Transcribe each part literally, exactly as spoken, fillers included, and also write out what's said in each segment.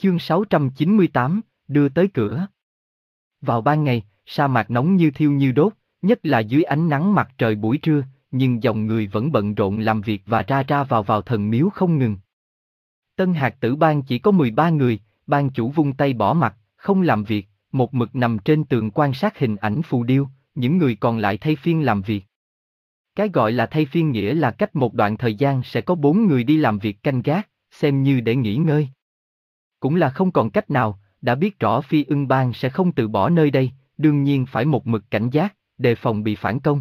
Chương sáu trăm chín mươi tám, đưa tới cửa. Vào ban ngày, sa mạc nóng như thiêu như đốt, nhất là dưới ánh nắng mặt trời buổi trưa, nhưng dòng người vẫn bận rộn làm việc và ra ra vào vào thần miếu không ngừng. Tân Hạt Tử Bang chỉ có mười ba người, ban chủ vung tay bỏ mặt, không làm việc, một mực nằm trên tường quan sát hình ảnh phù điêu, những người còn lại thay phiên làm việc. Cái gọi là thay phiên nghĩa là cách một đoạn thời gian sẽ có bốn người đi làm việc canh gác, xem như để nghỉ ngơi. Cũng là không còn cách nào, đã biết rõ Phi Ưng Bang sẽ không từ bỏ nơi đây, đương nhiên phải một mực cảnh giác, đề phòng bị phản công.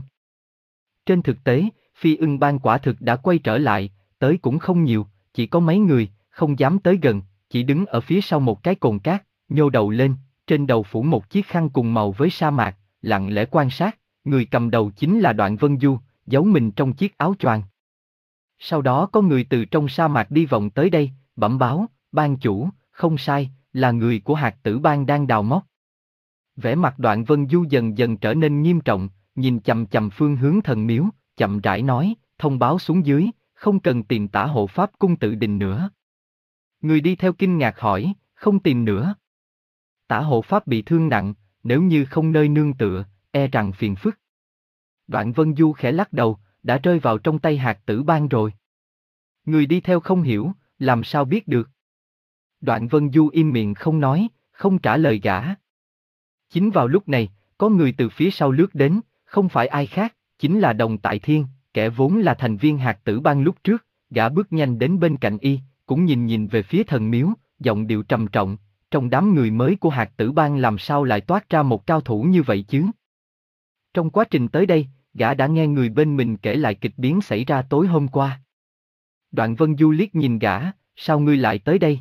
Trên thực tế, Phi Ưng Bang quả thực đã quay trở lại, tới cũng không nhiều, chỉ có mấy người, không dám tới gần, chỉ đứng ở phía sau một cái cồn cát, nhô đầu lên, trên đầu phủ một chiếc khăn cùng màu với sa mạc, lặng lẽ quan sát, người cầm đầu chính là Đoạn Vân Du, giấu mình trong chiếc áo choàng. Sau đó có người từ trong sa mạc đi vòng tới đây, bẩm báo, ban chủ, không sai, là người của Hạt Tử Bang đang đào móc. Vẻ mặt Đoạn Vân Du dần dần trở nên nghiêm trọng, nhìn chằm chằm phương hướng thần miếu, chậm rãi nói, thông báo xuống dưới, không cần tìm Tả Hộ Pháp cung tự đình nữa. Người đi theo kinh ngạc hỏi, không tìm nữa. Tả Hộ Pháp bị thương nặng, nếu như không nơi nương tựa, e rằng phiền phức. Đoạn Vân Du khẽ lắc đầu, đã rơi vào trong tay Hạt Tử Bang rồi. Người đi theo không hiểu, làm sao biết được. Đoạn Vân Du im miệng không nói, không trả lời gã. Chính vào lúc này, có người từ phía sau lướt đến, không phải ai khác, chính là Đồng Tại Thiên, kẻ vốn là thành viên Hạt Tử Bang lúc trước, gã bước nhanh đến bên cạnh y, cũng nhìn nhìn về phía thần miếu, giọng điệu trầm trọng, trong đám người mới của Hạt Tử Bang làm sao lại toát ra một cao thủ như vậy chứ? Trong quá trình tới đây, gã đã nghe người bên mình kể lại kịch biến xảy ra tối hôm qua. Đoạn Vân Du liếc nhìn gã, sao ngươi lại tới đây?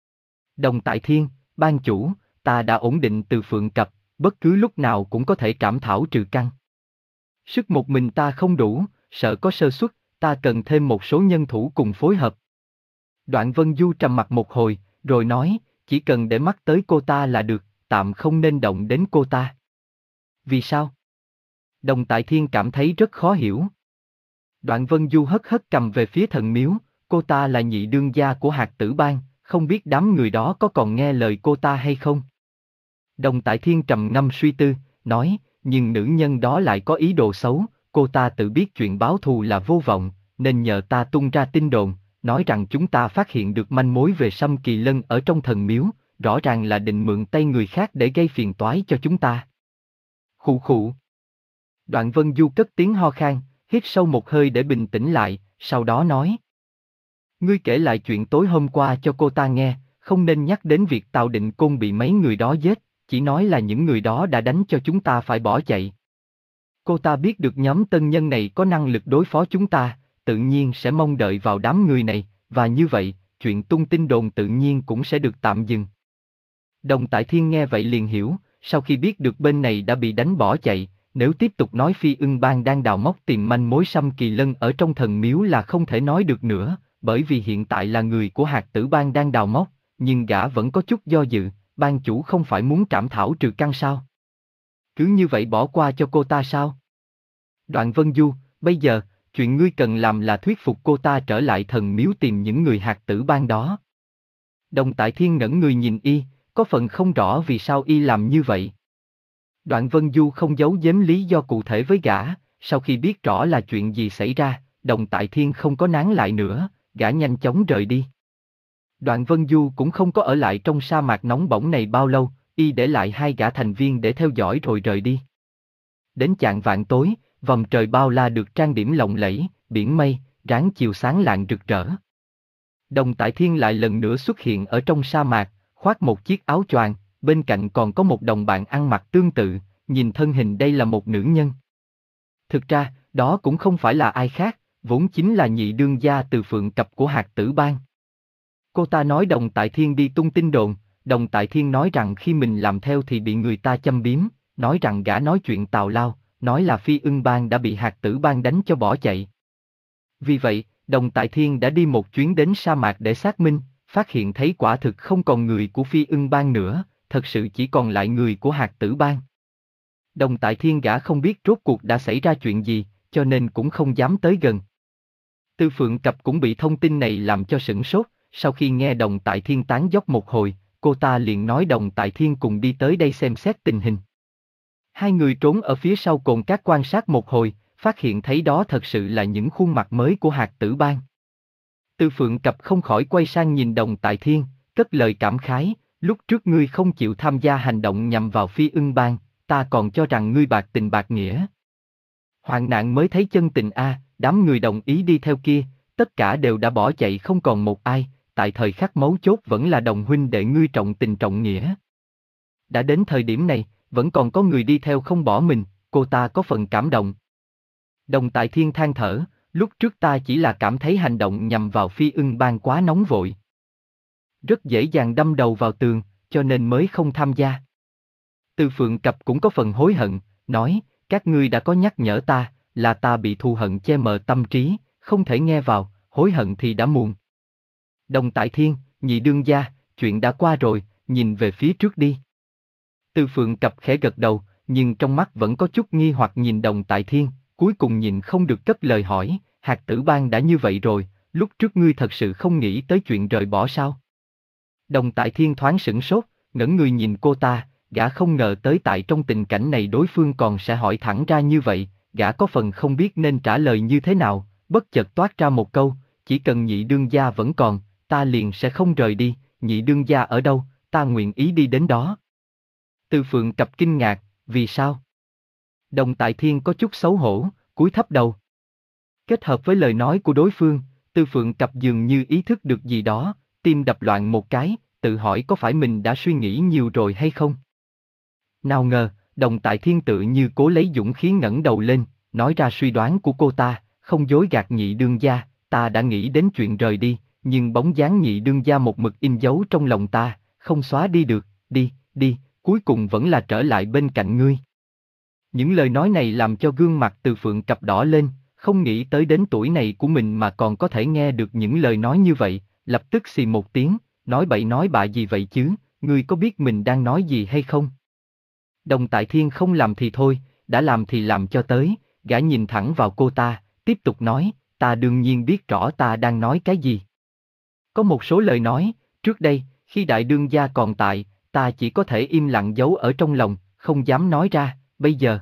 Đồng Tại Thiên, ban chủ, ta đã ổn định từ Phượng Cập, bất cứ lúc nào cũng có thể trảm thảo trừ căn. Sức một mình ta không đủ, sợ có sơ suất, ta cần thêm một số nhân thủ cùng phối hợp. Đoạn Vân Du trầm mặt một hồi, rồi nói, chỉ cần để mắt tới cô ta là được, tạm không nên động đến cô ta. Vì sao? Đồng Tại Thiên cảm thấy rất khó hiểu. Đoạn Vân Du hất hất cầm về phía thần miếu, cô ta là nhị đương gia của Hạt Tử Bang, không biết đám người đó có còn nghe lời cô ta hay không? Đồng Tại Thiên trầm ngâm suy tư, nói, nhưng nữ nhân đó lại có ý đồ xấu, cô ta tự biết chuyện báo thù là vô vọng, nên nhờ ta tung ra tin đồn, nói rằng chúng ta phát hiện được manh mối về Sâm Kỳ Lân ở trong thần miếu, rõ ràng là định mượn tay người khác để gây phiền toái cho chúng ta. Khụ khụ. Đoạn Vân Du cất tiếng ho khan, hít sâu một hơi để bình tĩnh lại, sau đó nói. Ngươi kể lại chuyện tối hôm qua cho cô ta nghe, không nên nhắc đến việc Tào Định Côn bị mấy người đó giết, chỉ nói là những người đó đã đánh cho chúng ta phải bỏ chạy. Cô ta biết được nhóm tân nhân này có năng lực đối phó chúng ta, tự nhiên sẽ mong đợi vào đám người này, và như vậy, chuyện tung tin đồn tự nhiên cũng sẽ được tạm dừng. Đồng Tại Thiên nghe vậy liền hiểu, sau khi biết được bên này đã bị đánh bỏ chạy, nếu tiếp tục nói Phi Ưng Bang đang đào móc tìm manh mối Sâm Kỳ Lân ở trong thần miếu là không thể nói được nữa, bởi vì hiện tại là người của Hạt Tử Bang đang đào móc, nhưng gã vẫn có chút do dự, ban chủ không phải muốn trảm thảo trừ căn sao? Cứ như vậy bỏ qua cho cô ta sao? Đoạn Vân Du, bây giờ, chuyện ngươi cần làm là thuyết phục cô ta trở lại thần miếu tìm những người Hạt Tử Bang đó. Đồng Tại Thiên ngẩn người nhìn y, có phần không rõ vì sao y làm như vậy. Đoạn Vân Du không giấu giếm lý do cụ thể với gã, sau khi biết rõ là chuyện gì xảy ra, Đồng Tại Thiên không có nán lại nữa, gã nhanh chóng rời đi. Đoạn Vân Du cũng không có ở lại trong sa mạc nóng bỏng này bao lâu, y để lại hai gã thành viên để theo dõi rồi rời đi. Đến chạng vạng tối, vòng trời bao la được trang điểm lộng lẫy, biển mây, ráng chiều sáng lạng rực rỡ. Đồng Tại Thiên lại lần nữa xuất hiện ở trong sa mạc, khoác một chiếc áo choàng, bên cạnh còn có một đồng bạn ăn mặc tương tự, nhìn thân hình đây là một nữ nhân. Thực ra, đó cũng không phải là ai khác, vốn chính là nhị đương gia từ Phượng Cập của Hạt Tử Bang. Cô ta nói Đồng Tại Thiên đi tung tin đồn, Đồng Tại Thiên nói rằng khi mình làm theo thì bị người ta châm biếm, nói rằng gã nói chuyện tào lao, nói là Phi Ưng Bang đã bị Hạt Tử Bang đánh cho bỏ chạy. Vì vậy, Đồng Tại Thiên đã đi một chuyến đến sa mạc để xác minh, phát hiện thấy quả thực không còn người của Phi Ưng Bang nữa, thật sự chỉ còn lại người của Hạt Tử Bang. Đồng Tại Thiên gã không biết rốt cuộc đã xảy ra chuyện gì, cho nên cũng không dám tới gần. Tư Phượng Cập cũng bị thông tin này làm cho sửng sốt, sau khi nghe Đồng Tại Thiên tán dóc một hồi, cô ta liền nói Đồng Tại Thiên cùng đi tới đây xem xét tình hình. Hai người trốn ở phía sau cồn cát quan sát một hồi, phát hiện thấy đó thật sự là những khuôn mặt mới của Hạt Tử Bang. Từ Phượng Cập không khỏi quay sang nhìn Đồng Tại Thiên, cất lời cảm khái, lúc trước ngươi không chịu tham gia hành động nhằm vào Phi Ưng Bang, ta còn cho rằng ngươi bạc tình bạc nghĩa. Hoạn nạn mới thấy chân tình a, đám người đồng ý đi theo kia, tất cả đều đã bỏ chạy không còn một ai, tại thời khắc mấu chốt vẫn là đồng huynh đệ ngươi trọng tình trọng nghĩa. Đã đến thời điểm này, vẫn còn có người đi theo không bỏ mình, cô ta có phần cảm động. Đồng Tại Thiên than thở, lúc trước ta chỉ là cảm thấy hành động nhằm vào Phi Ưng Bang quá nóng vội. Rất dễ dàng đâm đầu vào tường, cho nên mới không tham gia. Từ Phượng Cập cũng có phần hối hận, nói, các ngươi đã có nhắc nhở ta, là ta bị thù hận che mờ tâm trí, không thể nghe vào, hối hận thì đã muộn. Đồng Tại Thiên, nhị đương gia, chuyện đã qua rồi, nhìn về phía trước đi. Từ Phượng Cập khẽ gật đầu, nhưng trong mắt vẫn có chút nghi hoặc nhìn Đồng Tại Thiên, cuối cùng nhìn không được cất lời hỏi, Hạt Tử Bang đã như vậy rồi, lúc trước ngươi thật sự không nghĩ tới chuyện rời bỏ sao? Đồng Tại Thiên thoáng sửng sốt, ngẩng người nhìn cô ta, gã không ngờ tới tại trong tình cảnh này đối phương còn sẽ hỏi thẳng ra như vậy, gã có phần không biết nên trả lời như thế nào, bất chợt toát ra một câu, chỉ cần nhị đương gia vẫn còn, ta liền sẽ không rời đi, nhị đương gia ở đâu, ta nguyện ý đi đến đó. Từ Phượng Cập kinh ngạc, vì sao? Đồng Tại Thiên có chút xấu hổ, cúi thấp đầu. Kết hợp với lời nói của đối phương, Từ Phượng Cập dường như ý thức được gì đó, tim đập loạn một cái, tự hỏi có phải mình đã suy nghĩ nhiều rồi hay không? Nào ngờ, Đồng Tại Thiên tự như cố lấy dũng khí ngẩng đầu lên, nói ra suy đoán của cô ta, không dối gạt nhị đương gia, ta đã nghĩ đến chuyện rời đi, nhưng bóng dáng nhị đương gia một mực in dấu trong lòng ta, không xóa đi được, đi, đi, cuối cùng vẫn là trở lại bên cạnh ngươi. Những lời nói này làm cho gương mặt Từ Phượng Cập đỏ lên, không nghĩ tới đến tuổi này của mình mà còn có thể nghe được những lời nói như vậy, lập tức xì một tiếng, nói bậy nói bạ gì vậy chứ, ngươi có biết mình đang nói gì hay không? Đồng Tại Thiên không làm thì thôi, đã làm thì làm cho tới, gã nhìn thẳng vào cô ta, tiếp tục nói, ta đương nhiên biết rõ ta đang nói cái gì. Có một số lời nói, trước đây, khi đại đương gia còn tại, ta chỉ có thể im lặng giấu ở trong lòng, không dám nói ra, bây giờ.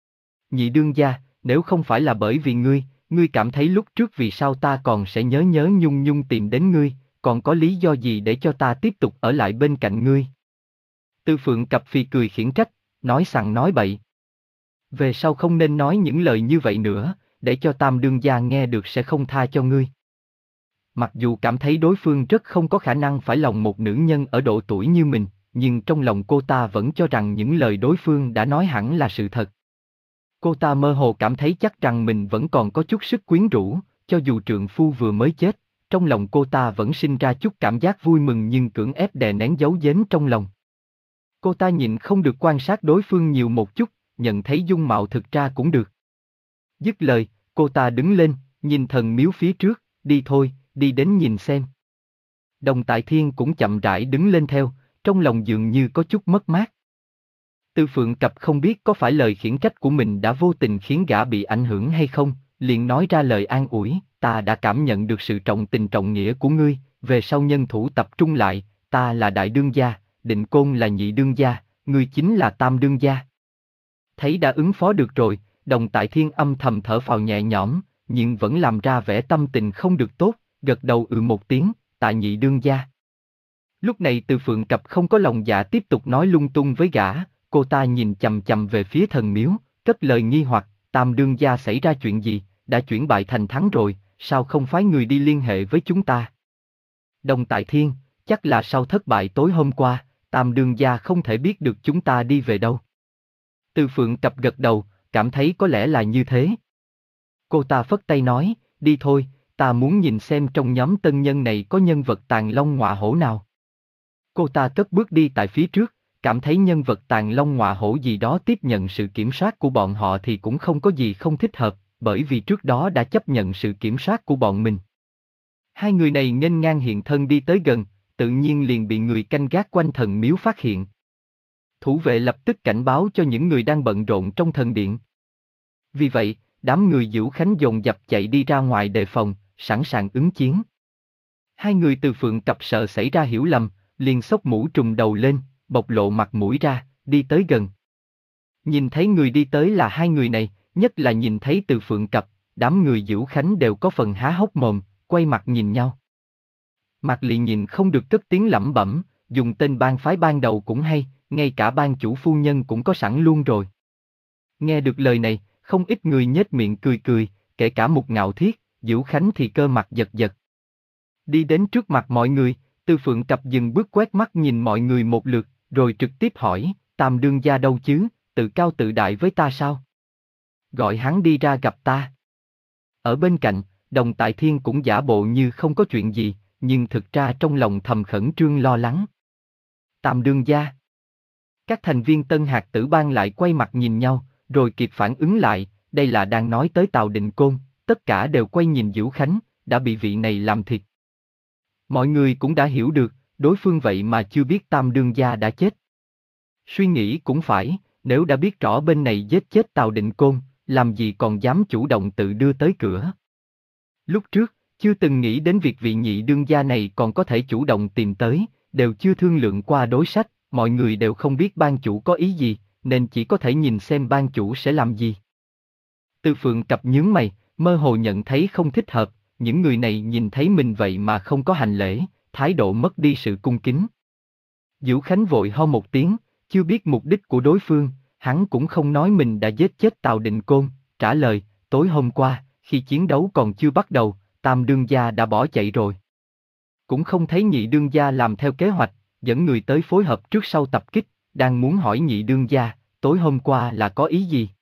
Nhị đương gia, nếu không phải là bởi vì ngươi, ngươi cảm thấy lúc trước vì sao ta còn sẽ nhớ nhớ nhung nhung tìm đến ngươi, còn có lý do gì để cho ta tiếp tục ở lại bên cạnh ngươi? Từ Phượng Cập phì cười khiển trách, nói sằng nói bậy. Về sau không nên nói những lời như vậy nữa, để cho Tam đương gia nghe được sẽ không tha cho ngươi. Mặc dù cảm thấy đối phương rất không có khả năng phải lòng một nữ nhân ở độ tuổi như mình, nhưng trong lòng cô ta vẫn cho rằng những lời đối phương đã nói hẳn là sự thật. Cô ta mơ hồ cảm thấy chắc rằng mình vẫn còn có chút sức quyến rũ, cho dù trượng phu vừa mới chết, trong lòng cô ta vẫn sinh ra chút cảm giác vui mừng nhưng cưỡng ép đè nén giấu giếm trong lòng. Cô ta nhịn không được quan sát đối phương nhiều một chút, nhận thấy dung mạo thực ra cũng được. Dứt lời, cô ta đứng lên, nhìn thần miếu phía trước, đi thôi, đi đến nhìn xem. Đồng Tại Thiên cũng chậm rãi đứng lên theo, trong lòng dường như có chút mất mát. Từ Phượng Cập không biết có phải lời khiển trách của mình đã vô tình khiến gã bị ảnh hưởng hay không, liền nói ra lời an ủi, ta đã cảm nhận được sự trọng tình trọng nghĩa của ngươi, về sau nhân thủ tập trung lại, ta là đại đương gia, Định Côn là nhị đương gia, ngươi chính là tam đương gia. Thấy đã ứng phó được rồi, Đồng Tại Thiên âm thầm thở phào nhẹ nhõm, nhưng vẫn làm ra vẻ tâm tình không được tốt, gật đầu ừ một tiếng, tạ nhị đương gia. Lúc này Từ Phượng Cập không có lòng dạ tiếp tục nói lung tung với gã, cô ta nhìn chầm chầm về phía thần miếu, cất lời nghi hoặc, Tam đương gia xảy ra chuyện gì, đã chuyển bại thành thắng rồi, sao không phái người đi liên hệ với chúng ta? Đồng Tại Thiên, chắc là sau thất bại tối hôm qua, Tam đương gia không thể biết được chúng ta đi về đâu. Từ Phượng Cập gật đầu, cảm thấy có lẽ là như thế. Cô ta phất tay nói, đi thôi, ta muốn nhìn xem trong nhóm tân nhân này có nhân vật tàn long ngọa hổ nào. Cô ta cất bước đi tại phía trước, cảm thấy nhân vật tàn long ngọa hổ gì đó tiếp nhận sự kiểm soát của bọn họ thì cũng không có gì không thích hợp, bởi vì trước đó đã chấp nhận sự kiểm soát của bọn mình. Hai người này nghênh ngang hiện thân đi tới gần, tự nhiên liền bị người canh gác quanh thần miếu phát hiện. Thủ vệ lập tức cảnh báo cho những người đang bận rộn trong thần điện. Vì vậy, đám người Dữu Khánh dồn dập chạy đi ra ngoài đề phòng, sẵn sàng ứng chiến. Hai người Từ Phượng Cập sợ xảy ra hiểu lầm, liền xốc mũ trùm đầu lên, bộc lộ mặt mũi ra, đi tới gần. Nhìn thấy người đi tới là hai người này, nhất là nhìn thấy Từ Phượng Cập, đám người Dữu Khánh đều có phần há hốc mồm, quay mặt nhìn nhau. Mạc Lị nhìn không được cất tiếng lẩm bẩm, dùng tên bang phái ban đầu cũng hay, ngay cả ban chủ phu nhân cũng có sẵn luôn rồi. Nghe được lời này, không ít người nhếch miệng cười cười, kể cả Mục Ngạo Thiết, Dữu Khánh thì cơ mặt giật giật. Đi đến trước mặt mọi người, Từ Phượng Cập dừng bước quét mắt nhìn mọi người một lượt, rồi trực tiếp hỏi, Tam đương gia đâu chứ, tự cao tự đại với ta sao? Gọi hắn đi ra gặp ta. Ở bên cạnh, Đồng Tại Thiên cũng giả bộ như không có chuyện gì, nhưng thực ra trong lòng thầm khẩn trương lo lắng. Tam đương gia. Các thành viên Tân Hạt Tử Bang lại quay mặt nhìn nhau, rồi kịp phản ứng lại, đây là đang nói tới Tào Định Côn, tất cả đều quay nhìn Dữu Khánh, đã bị vị này làm thịt. Mọi người cũng đã hiểu được, đối phương vậy mà chưa biết Tam đương gia đã chết. Suy nghĩ cũng phải, nếu đã biết rõ bên này giết chết Tào Định Côn, làm gì còn dám chủ động tự đưa tới cửa. Lúc trước, chưa từng nghĩ đến việc vị nhị đương gia này còn có thể chủ động tìm tới, đều chưa thương lượng qua đối sách, mọi người đều không biết ban chủ có ý gì, nên chỉ có thể nhìn xem ban chủ sẽ làm gì. Từ Phượng Cập nhướng mày, mơ hồ nhận thấy không thích hợp, những người này nhìn thấy mình vậy mà không có hành lễ, thái độ mất đi sự cung kính. Dữu Khánh vội ho một tiếng, chưa biết mục đích của đối phương, hắn cũng không nói mình đã giết chết Tào Định Côn, trả lời, tối hôm qua, khi chiến đấu còn chưa bắt đầu, Tam đương gia đã bỏ chạy rồi. Cũng không thấy nhị đương gia làm theo kế hoạch, dẫn người tới phối hợp trước sau tập kích, đang muốn hỏi nhị đương gia, tối hôm qua là có ý gì?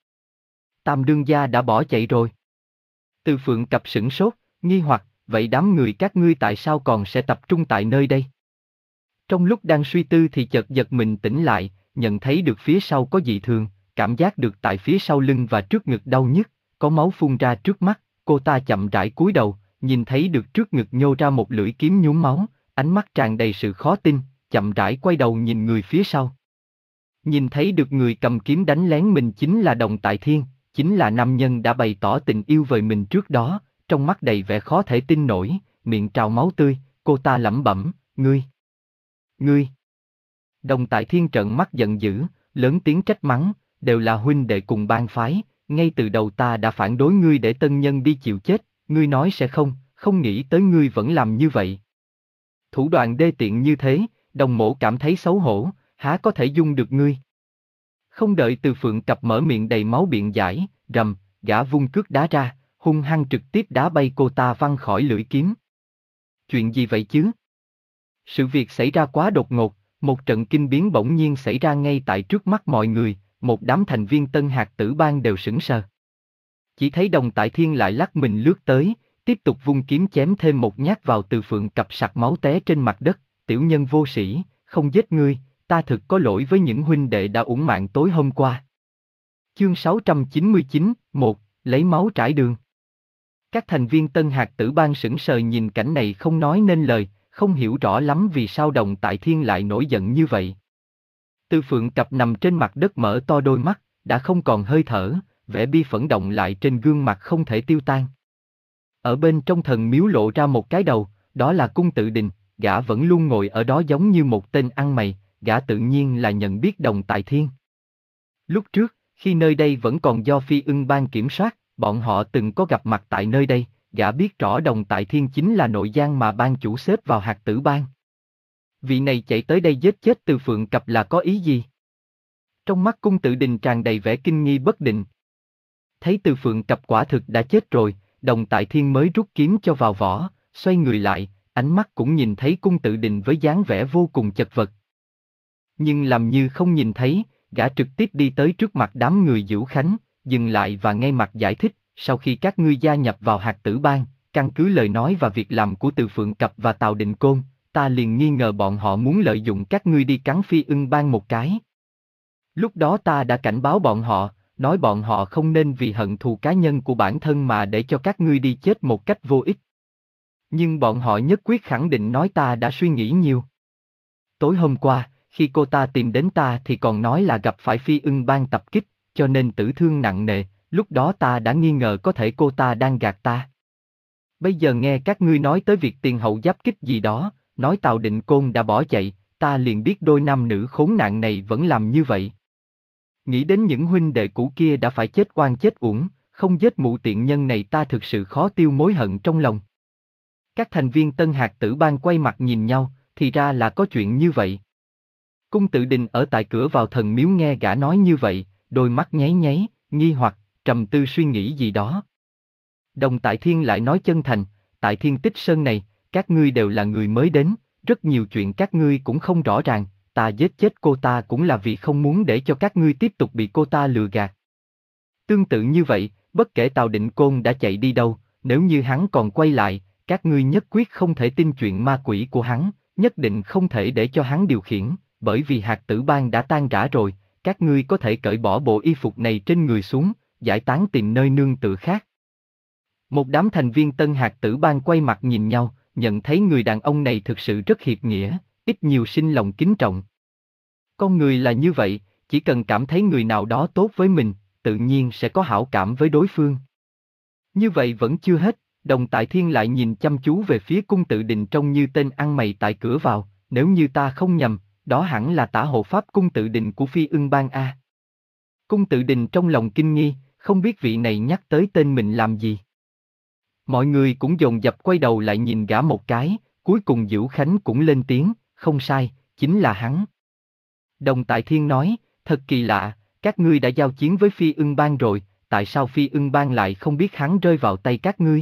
Tam đương gia đã bỏ chạy rồi. Từ Phượng Cập sửng sốt, nghi hoặc, vậy đám người các ngươi tại sao còn sẽ tập trung tại nơi đây? Trong lúc đang suy tư thì chợt giật mình tỉnh lại, nhận thấy được phía sau có dị thường, cảm giác được tại phía sau lưng và trước ngực đau nhức, có máu phun ra trước mắt, cô ta chậm rãi cúi đầu, nhìn thấy được trước ngực nhô ra một lưỡi kiếm nhuốm máu, ánh mắt tràn đầy sự khó tin, chậm rãi quay đầu nhìn người phía sau. Nhìn thấy được người cầm kiếm đánh lén mình chính là Đồng Tại Thiên, chính là nam nhân đã bày tỏ tình yêu với mình trước đó, trong mắt đầy vẻ khó thể tin nổi, miệng trào máu tươi, cô ta lẩm bẩm, ngươi, ngươi. Đồng Tại Thiên trợn mắt giận dữ, lớn tiếng trách mắng, đều là huynh đệ cùng bang phái, ngay từ đầu ta đã phản đối ngươi để tân nhân đi chịu chết, ngươi nói sẽ không, không nghĩ tới ngươi vẫn làm như vậy. Thủ đoạn đê tiện như thế, Đồng mỗ cảm thấy xấu hổ, há có thể dung được ngươi. Không đợi Từ Phượng Cập mở miệng đầy máu biện giải, rầm, gã vung cước đá ra, hung hăng trực tiếp đá bay cô ta văng khỏi lưỡi kiếm. Chuyện gì vậy chứ? Sự việc xảy ra quá đột ngột, một trận kinh biến bỗng nhiên xảy ra ngay tại trước mắt mọi người, một đám thành viên Tân Hạt Tử Bang đều sững sờ. Chỉ thấy Đồng Tại Thiên lại lắc mình lướt tới, tiếp tục vung kiếm chém thêm một nhát vào Từ Phượng Cập sặc máu té trên mặt đất, tiểu nhân vô sĩ, không giết ngươi, ta thực có lỗi với những huynh đệ đã uổng mạng tối hôm qua. Chương sáu trăm chín mươi chín, một, lấy máu trải đường. Các thành viên Tân Hạt Tử Bang sững sờ nhìn cảnh này không nói nên lời, không hiểu rõ lắm vì sao Đồng Tại Thiên lại nổi giận như vậy. Từ Phượng Cập nằm trên mặt đất mở to đôi mắt, đã không còn hơi thở, vẻ bi phẫn động lại trên gương mặt không thể tiêu tan. Ở bên trong thần miếu lộ ra một cái đầu, đó là Cung Tự Đình, gã vẫn luôn ngồi ở đó giống như một tên ăn mày, gã tự nhiên là nhận biết Đồng Tại Thiên. Lúc trước, khi nơi đây vẫn còn do Phi Ưng Bang kiểm soát, bọn họ từng có gặp mặt tại nơi đây, gã biết rõ Đồng Tại Thiên chính là nội gián mà ban chủ xếp vào Hạt Tử Bang. Vị này chạy tới đây giết chết Từ Phượng Cập là có ý gì? Trong mắt Cung Tự Đình tràn đầy vẻ kinh nghi bất định. Thấy Từ Phượng Cập quả thực đã chết rồi, Đồng Tại Thiên mới rút kiếm cho vào vỏ, xoay người lại, ánh mắt cũng nhìn thấy Cung Tự Đình với dáng vẻ vô cùng chật vật. Nhưng làm như không nhìn thấy, gã trực tiếp đi tới trước mặt đám người Dữu Khánh, dừng lại và ngay mặt giải thích, sau khi các ngươi gia nhập vào Hạt Tử Bang, căn cứ lời nói và việc làm của Từ Phượng Cập và Tào Định Côn, ta liền nghi ngờ bọn họ muốn lợi dụng các ngươi đi cắn Phi Ưng Bang một cái. Lúc đó ta đã cảnh báo bọn họ, nói bọn họ không nên vì hận thù cá nhân của bản thân mà để cho các ngươi đi chết một cách vô ích. Nhưng bọn họ nhất quyết khẳng định nói ta đã suy nghĩ nhiều. Tối hôm qua, khi cô ta tìm đến ta thì còn nói là gặp phải Phi Ưng Bang tập kích, cho nên tử thương nặng nề, lúc đó ta đã nghi ngờ có thể cô ta đang gạt ta. Bây giờ nghe các ngươi nói tới việc tiền hậu giáp kích gì đó, nói Tào Định Côn đã bỏ chạy, ta liền biết đôi nam nữ khốn nạn này vẫn làm như vậy. Nghĩ đến những huynh đệ cũ kia đã phải chết oan chết uổng, không giết mụ tiện nhân này ta thực sự khó tiêu mối hận trong lòng. Các thành viên Tân Hạt Tử Bang quay mặt nhìn nhau, thì ra là có chuyện như vậy. Cung Tự Đình ở tại cửa vào thần miếu nghe gã nói như vậy, đôi mắt nháy nháy, nghi hoặc, trầm tư suy nghĩ gì đó. Đồng Tại Thiên lại nói chân thành, tại Thiên Tích Sơn này, các ngươi đều là người mới đến, rất nhiều chuyện các ngươi cũng không rõ ràng, ta giết chết cô ta cũng là vì không muốn để cho các ngươi tiếp tục bị cô ta lừa gạt. Tương tự như vậy, bất kể Tào Định Côn đã chạy đi đâu, nếu như hắn còn quay lại, các ngươi nhất quyết không thể tin chuyện ma quỷ của hắn, nhất định không thể để cho hắn điều khiển, bởi vì Hạt Tử Bang đã tan rã rồi, các ngươi có thể cởi bỏ bộ y phục này trên người xuống, giải tán tìm nơi nương tựa khác. Một đám thành viên Tân Hạt Tử Bang quay mặt nhìn nhau, nhận thấy người đàn ông này thực sự rất hiệp nghĩa, ít nhiều sinh lòng kính trọng. Con người là như vậy, chỉ cần cảm thấy người nào đó tốt với mình, tự nhiên sẽ có hảo cảm với đối phương. Như vậy vẫn chưa hết, Đồng Tại Thiên lại nhìn chăm chú về phía Cung Tự Đình trông như tên ăn mày tại cửa vào, nếu như ta không nhầm, đó hẳn là tả hộ pháp Cung Tự Đình của Phi Ưng Bang A. Cung Tự Đình trong lòng kinh nghi, không biết vị này nhắc tới tên mình làm gì. Mọi người cũng dồn dập quay đầu lại nhìn gã một cái, cuối cùng Dữu Khánh cũng lên tiếng, không sai, chính là hắn. Đồng Tại Thiên nói, thật kỳ lạ, các ngươi đã giao chiến với Phi Ưng Bang rồi, tại sao Phi Ưng Bang lại không biết hắn rơi vào tay các ngươi?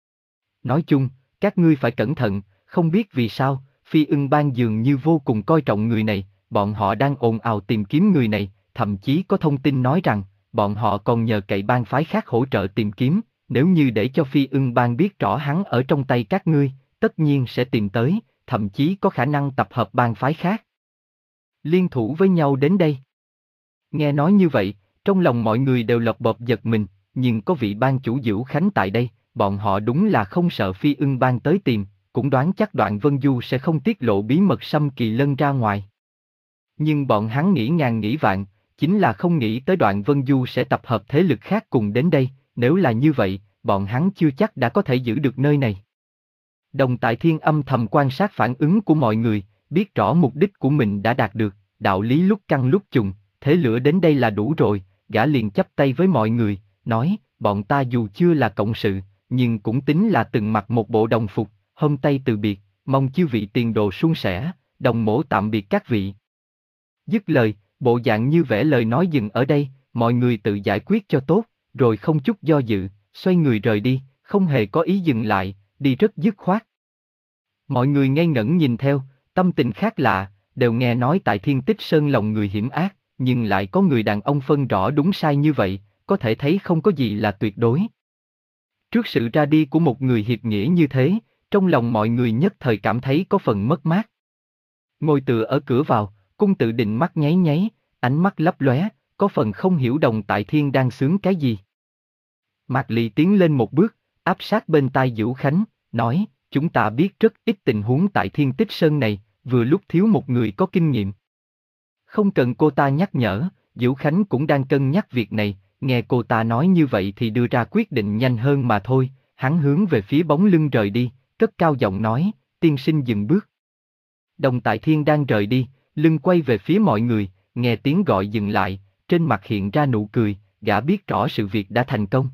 Nói chung, các ngươi phải cẩn thận, không biết vì sao, Phi Ưng Bang dường như vô cùng coi trọng người này, bọn họ đang ồn ào tìm kiếm người này, thậm chí có thông tin nói rằng, bọn họ còn nhờ cậy bang phái khác hỗ trợ tìm kiếm, nếu như để cho Phi Ưng Bang biết rõ hắn ở trong tay các ngươi, tất nhiên sẽ tìm tới, thậm chí có khả năng tập hợp bang phái khác. Liên thủ với nhau đến đây. Nghe nói như vậy, trong lòng mọi người đều lộc bộp giật mình, nhưng có vị ban chủ Dữu Khánh tại đây, bọn họ đúng là không sợ Phi Ưng Bang tới tìm, cũng đoán chắc Đoạn Vân Du sẽ không tiết lộ bí mật Sâm Kỳ Lân ra ngoài. Nhưng bọn hắn nghĩ ngàn nghĩ vạn, chính là không nghĩ tới Đoạn Vân Du sẽ tập hợp thế lực khác cùng đến đây, nếu là như vậy, bọn hắn chưa chắc đã có thể giữ được nơi này. Đồng Tại Thiên âm thầm quan sát phản ứng của mọi người, biết rõ mục đích của mình đã đạt được, đạo lý lúc căng lúc trùng, thế lửa đến đây là đủ rồi, gã liền chắp tay với mọi người, nói, bọn ta dù chưa là cộng sự, nhưng cũng tính là từng mặc một bộ đồng phục, hôm tay từ biệt, mong chư vị tiền đồ suôn sẻ, đồng mổ tạm biệt các vị. Dứt lời, bộ dạng như vẽ lời nói dừng ở đây, mọi người tự giải quyết cho tốt, rồi không chút do dự, xoay người rời đi, không hề có ý dừng lại, đi rất dứt khoát. Mọi người ngây ngẩn nhìn theo, tâm tình khác lạ, đều nghe nói tại Thiên Tích Sơn lòng người hiểm ác, nhưng lại có người đàn ông phân rõ đúng sai như vậy, có thể thấy không có gì là tuyệt đối. Trước sự ra đi của một người hiệp nghĩa như thế, trong lòng mọi người nhất thời cảm thấy có phần mất mát. Ngồi tựa ở cửa vào, Cung Tự Định mắt nháy nháy, ánh mắt lấp lóe, có phần không hiểu Đồng Tại Thiên đang sướng cái gì. Mạc Lị tiến lên một bước, áp sát bên tai Dữu Khánh, nói, chúng ta biết rất ít tình huống tại Thiên Tích Sơn này, vừa lúc thiếu một người có kinh nghiệm. Không cần cô ta nhắc nhở, Dữu Khánh cũng đang cân nhắc việc này, nghe cô ta nói như vậy thì đưa ra quyết định nhanh hơn mà thôi, hắn hướng về phía bóng lưng rời đi, cất cao giọng nói, tiên sinh dừng bước. Đồng Tại Thiên đang rời đi, lưng quay về phía mọi người, nghe tiếng gọi dừng lại, trên mặt hiện ra nụ cười, gã biết rõ sự việc đã thành công.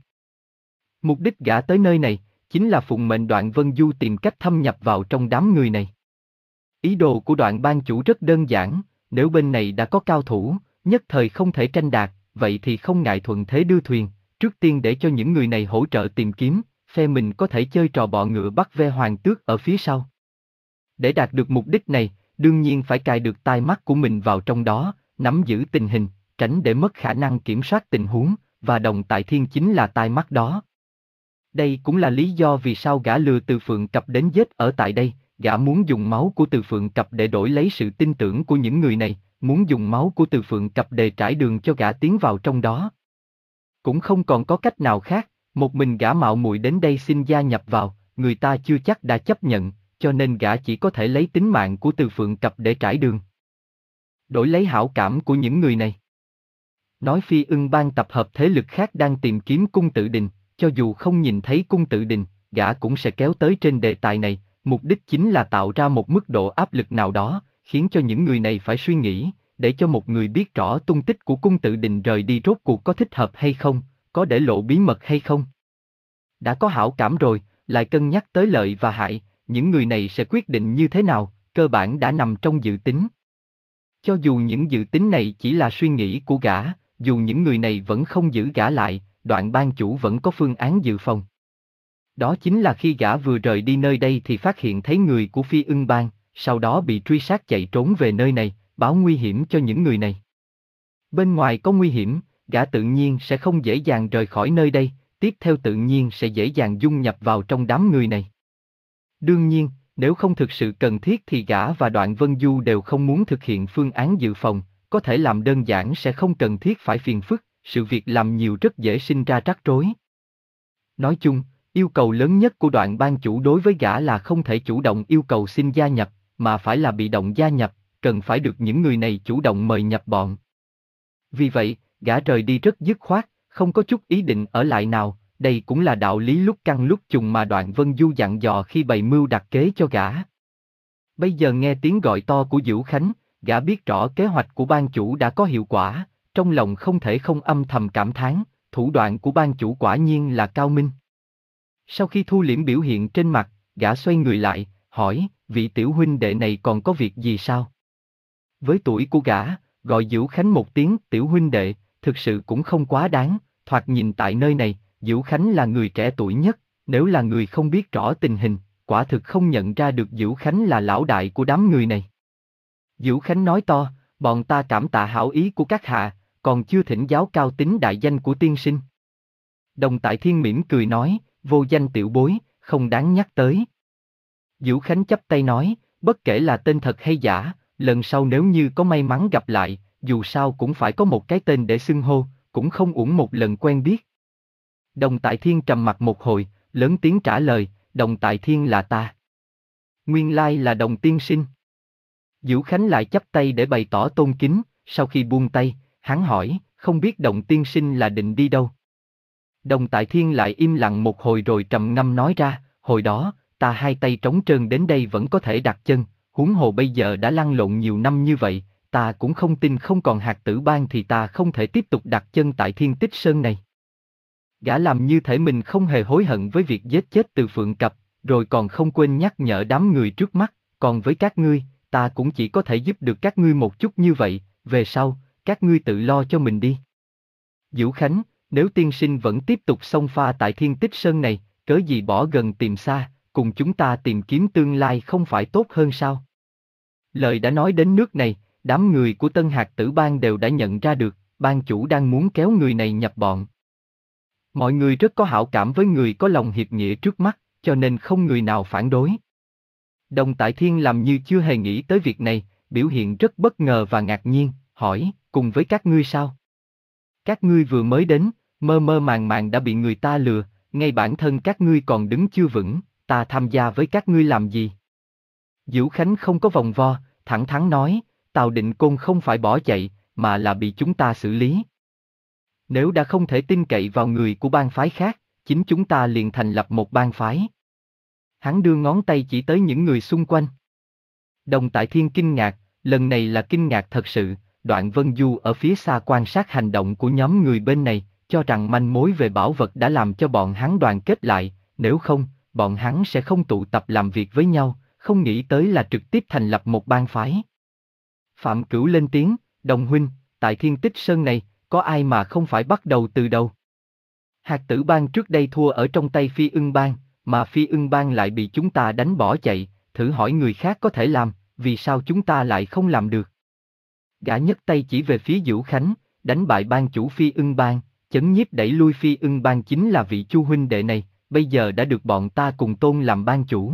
Mục đích gã tới nơi này, chính là phụng mệnh Đoạn Vân Du tìm cách thâm nhập vào trong đám người này. Ý đồ của Đoạn ban chủ rất đơn giản, nếu bên này đã có cao thủ, nhất thời không thể tranh đạt, vậy thì không ngại thuận thế đưa thuyền, trước tiên để cho những người này hỗ trợ tìm kiếm, phe mình có thể chơi trò bọ ngựa bắt ve hoàng tước ở phía sau. Để đạt được mục đích này, đương nhiên phải cài được tai mắt của mình vào trong đó, nắm giữ tình hình, tránh để mất khả năng kiểm soát tình huống, và Đồng Tại Thiên chính là tai mắt đó. Đây cũng là lý do vì sao gã lừa Từ Phượng Cập đến giết ở tại đây, gã muốn dùng máu của Từ Phượng Cập để đổi lấy sự tin tưởng của những người này, muốn dùng máu của Từ Phượng Cập để trải đường cho gã tiến vào trong đó. Cũng không còn có cách nào khác, một mình gã mạo muội đến đây xin gia nhập vào, người ta chưa chắc đã chấp nhận, cho nên gã chỉ có thể lấy tính mạng của Từ Phượng Cập để trải đường. Đổi lấy hảo cảm của những người này. Nói Phi Ưng Bang tập hợp thế lực khác đang tìm kiếm Cung Tự Đình, cho dù không nhìn thấy Cung Tự Đình, gã cũng sẽ kéo tới trên đề tài này, mục đích chính là tạo ra một mức độ áp lực nào đó, khiến cho những người này phải suy nghĩ, để cho một người biết rõ tung tích của cung tự định rời đi rốt cuộc có thích hợp hay không, có để lộ bí mật hay không. Đã có hảo cảm rồi, lại cân nhắc tới lợi và hại, những người này sẽ quyết định như thế nào, cơ bản đã nằm trong dự tính. Cho dù những dự tính này chỉ là suy nghĩ của gã, dù những người này vẫn không giữ gã lại, Đoạn ban chủ vẫn có phương án dự phòng. Đó chính là khi gã vừa rời đi nơi đây thì phát hiện thấy người của Phi Ưng Bang, sau đó bị truy sát chạy trốn về nơi này, báo nguy hiểm cho những người này. Bên ngoài có nguy hiểm, gã tự nhiên sẽ không dễ dàng rời khỏi nơi đây, tiếp theo tự nhiên sẽ dễ dàng dung nhập vào trong đám người này. Đương nhiên, nếu không thực sự cần thiết thì gã và Đoạn Vân Du đều không muốn thực hiện phương án dự phòng, có thể làm đơn giản sẽ không cần thiết phải phiền phức, sự việc làm nhiều rất dễ sinh ra rắc rối. Nói chung, yêu cầu lớn nhất của Đoạn ban chủ đối với gã là không thể chủ động yêu cầu xin gia nhập, mà phải là bị động gia nhập, cần phải được những người này chủ động mời nhập bọn. Vì vậy, gã rời đi rất dứt khoát, không có chút ý định ở lại nào, đây cũng là đạo lý lúc căng lúc trùng mà Đoạn Vân Du dặn dò khi bày mưu đặt kế cho gã. Bây giờ nghe tiếng gọi to của Dữu Khánh, gã biết rõ kế hoạch của ban chủ đã có hiệu quả, trong lòng không thể không âm thầm cảm thán, thủ đoạn của ban chủ quả nhiên là cao minh. Sau khi thu liễm biểu hiện trên mặt, gã xoay người lại, hỏi, vị tiểu huynh đệ này còn có việc gì sao? Với tuổi của gã, gọi Dữu Khánh một tiếng tiểu huynh đệ, thực sự cũng không quá đáng, thoạt nhìn tại nơi này, Dữu Khánh là người trẻ tuổi nhất, nếu là người không biết rõ tình hình, quả thực không nhận ra được Dữu Khánh là lão đại của đám người này. Dữu Khánh nói to, bọn ta cảm tạ hảo ý của các hạ, còn chưa thỉnh giáo cao tính đại danh của tiên sinh. Đồng Tại Thiên mỉm cười nói, vô danh tiểu bối, không đáng nhắc tới. Dữu Khánh chắp tay nói, bất kể là tên thật hay giả, lần sau nếu như có may mắn gặp lại, dù sao cũng phải có một cái tên để xưng hô, cũng không uổng một lần quen biết. Đồng Tại Thiên trầm mặt một hồi, lớn tiếng trả lời, Đồng Tại Thiên là ta. Nguyên lai là Đồng tiên sinh. Dữu Khánh lại chắp tay để bày tỏ tôn kính, sau khi buông tay, hắn hỏi, không biết Đồng tiên sinh là định đi đâu? Đồng Tại Thiên lại im lặng một hồi rồi trầm ngâm nói ra, hồi đó, ta hai tay trống trơn đến đây vẫn có thể đặt chân, huống hồ bây giờ đã lăn lộn nhiều năm như vậy, ta cũng không tin không còn hạt tử bang thì ta không thể tiếp tục đặt chân tại Thiên Tích Sơn này. Gã làm như thể mình không hề hối hận với việc giết chết Từ Phượng Cập, rồi còn không quên nhắc nhở đám người trước mắt, còn với các ngươi, ta cũng chỉ có thể giúp được các ngươi một chút như vậy, về sau, các ngươi tự lo cho mình đi. Dữu Khánh, nếu tiên sinh vẫn tiếp tục xông pha tại Thiên Tích Sơn này, cớ gì bỏ gần tìm xa, cùng chúng ta tìm kiếm tương lai không phải tốt hơn sao? Lời đã nói đến nước này, đám người của Tân Hạt Tử Bang đều đã nhận ra được, ban chủ đang muốn kéo người này nhập bọn. Mọi người rất có hảo cảm với người có lòng hiệp nghĩa trước mắt, cho nên không người nào phản đối. Đồng Tại Thiên làm như chưa hề nghĩ tới việc này, biểu hiện rất bất ngờ và ngạc nhiên, hỏi, cùng với các ngươi sao? Các ngươi vừa mới đến, mơ mơ màng màng đã bị người ta lừa, ngay bản thân các ngươi còn đứng chưa vững, ta tham gia với các ngươi làm gì? Dữu Khánh không có vòng vo, thẳng thắn nói, Tào Định Côn không phải bỏ chạy, mà là bị chúng ta xử lý. Nếu đã không thể tin cậy vào người của bang phái khác, chính chúng ta liền thành lập một bang phái. Hắn đưa ngón tay chỉ tới những người xung quanh. Đồng Tại Thiên kinh ngạc, lần này là kinh ngạc thật sự, Đoạn Vân Du ở phía xa quan sát hành động của nhóm người bên này, cho rằng manh mối về bảo vật đã làm cho bọn hắn đoàn kết lại, nếu không, bọn hắn sẽ không tụ tập làm việc với nhau, không nghĩ tới là trực tiếp thành lập một bang phái. Phạm Cửu lên tiếng, Đồng huynh, tại Thiên Tích Sơn này, có ai mà không phải bắt đầu từ đầu? Hạt Tử Bang trước đây thua ở trong tay Phi Ưng Bang, mà Phi Ưng Bang lại bị chúng ta đánh bỏ chạy, thử hỏi người khác có thể làm, vì sao chúng ta lại không làm được? Gã nhấc tay chỉ về phía Dữu Khánh, đánh bại bang chủ Phi Ưng Bang, chấn nhiếp đẩy lui Phi Ưng Bang chính là vị Chu huynh đệ này, bây giờ đã được bọn ta cùng tôn làm bang chủ.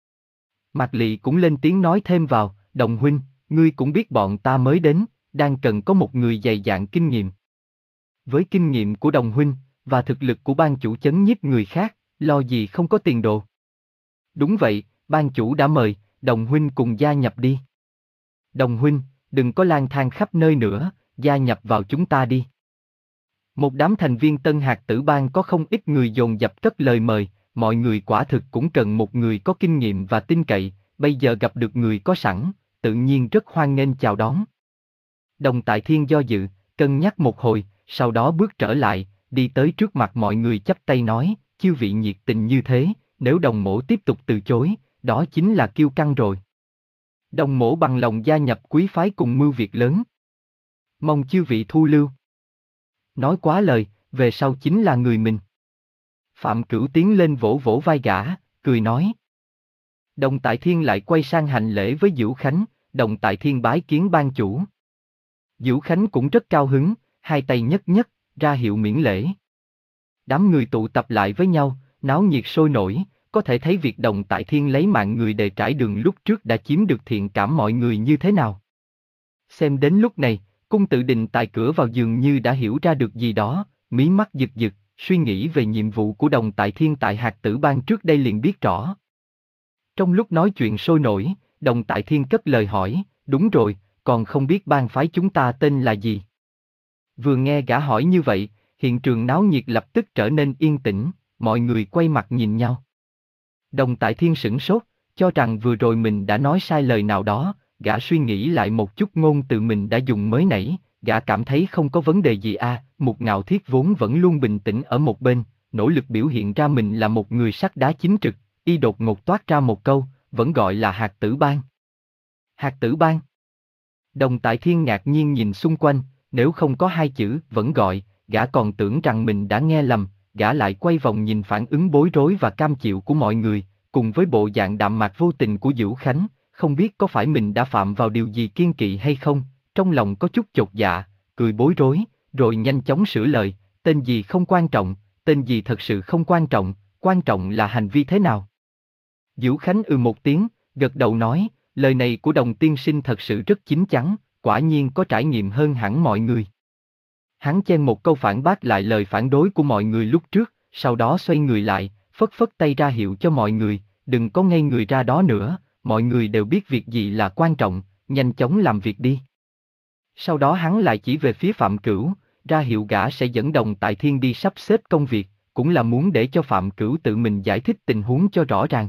Mạc Lị cũng lên tiếng nói thêm vào, Đồng huynh, ngươi cũng biết bọn ta mới đến, đang cần có một người dày dạn kinh nghiệm. Với kinh nghiệm của Đồng huynh, và thực lực của bang chủ chấn nhiếp người khác, lo gì không có tiền đồ. Đúng vậy, bang chủ đã mời, Đồng huynh cùng gia nhập đi. Đồng huynh, đừng có lang thang khắp nơi nữa, gia nhập vào chúng ta đi. Một đám thành viên Tân Hạt Tử Bang có không ít người dồn dập cất lời mời, mọi người quả thực cũng cần một người có kinh nghiệm và tin cậy, bây giờ gặp được người có sẵn, tự nhiên rất hoan nghênh chào đón. Đồng Tại Thiên do dự, cân nhắc một hồi, sau đó bước trở lại, đi tới trước mặt mọi người chắp tay nói, chư vị nhiệt tình như thế, nếu Đồng mỗ tiếp tục từ chối, đó chính là kiêu căng rồi. Đồng mỗ bằng lòng gia nhập quý phái cùng mưu việc lớn. Mong chư vị thu lưu. Nói quá lời, về sau chính là người mình. Phạm Cửu tiến lên vỗ vỗ vai gã, cười nói. Đồng Tại Thiên lại quay sang hành lễ với Dữu Khánh, Đồng Tại Thiên bái kiến ban chủ. Dữu Khánh cũng rất cao hứng, hai tay nhất nhất, ra hiệu miễn lễ. Đám người tụ tập lại với nhau, náo nhiệt sôi nổi, có thể thấy việc Đồng Tại Thiên lấy mạng người để trải đường lúc trước đã chiếm được thiện cảm mọi người như thế nào. Xem đến lúc này, Cung Tự Định tại cửa vào dường như đã hiểu ra được gì đó, mí mắt giật giật, suy nghĩ về nhiệm vụ của Đồng Tại Thiên tại Hạt Tử Bang trước đây liền biết rõ. Trong lúc nói chuyện sôi nổi, Đồng Tại Thiên cất lời hỏi, đúng rồi, còn không biết bang phái chúng ta tên là gì? Vừa nghe gã hỏi như vậy, hiện trường náo nhiệt lập tức trở nên yên tĩnh, mọi người quay mặt nhìn nhau. Đồng Tại Thiên sửng sốt, cho rằng vừa rồi mình đã nói sai lời nào đó, gã suy nghĩ lại một chút ngôn từ mình đã dùng mới nãy, gã cảm thấy không có vấn đề gì a. À, Mục Ngạo Thiết vốn vẫn luôn bình tĩnh ở một bên, nỗ lực biểu hiện ra mình là một người sắt đá chính trực, y đột ngột toát ra một câu, vẫn gọi là Hạt Tử Bang. Hạt Tử Bang. Đồng Tại Thiên ngạc nhiên nhìn xung quanh, nếu không có hai chữ vẫn gọi, gã còn tưởng rằng mình đã nghe lầm, gã lại quay vòng nhìn phản ứng bối rối và cam chịu của mọi người, cùng với bộ dạng đạm mạc vô tình của Dữu Khánh, không biết có phải mình đã phạm vào điều gì kiêng kỵ hay không, trong lòng có chút chột dạ, cười bối rối, rồi nhanh chóng sửa lời, tên gì không quan trọng, tên gì thật sự không quan trọng, quan trọng là hành vi thế nào. Dữu Khánh ừ một tiếng, gật đầu nói, lời này của Đồng tiên sinh thật sự rất chín chắn, quả nhiên có trải nghiệm hơn hẳn mọi người. Hắn chen một câu phản bác lại lời phản đối của mọi người lúc trước, sau đó xoay người lại, phất phất tay ra hiệu cho mọi người, đừng có ngây người ra đó nữa, mọi người đều biết việc gì là quan trọng, nhanh chóng làm việc đi. Sau đó hắn lại chỉ về phía Phạm Cửu, ra hiệu gã sẽ dẫn Đồng Tại Thiên đi sắp xếp công việc, cũng là muốn để cho Phạm Cửu tự mình giải thích tình huống cho rõ ràng.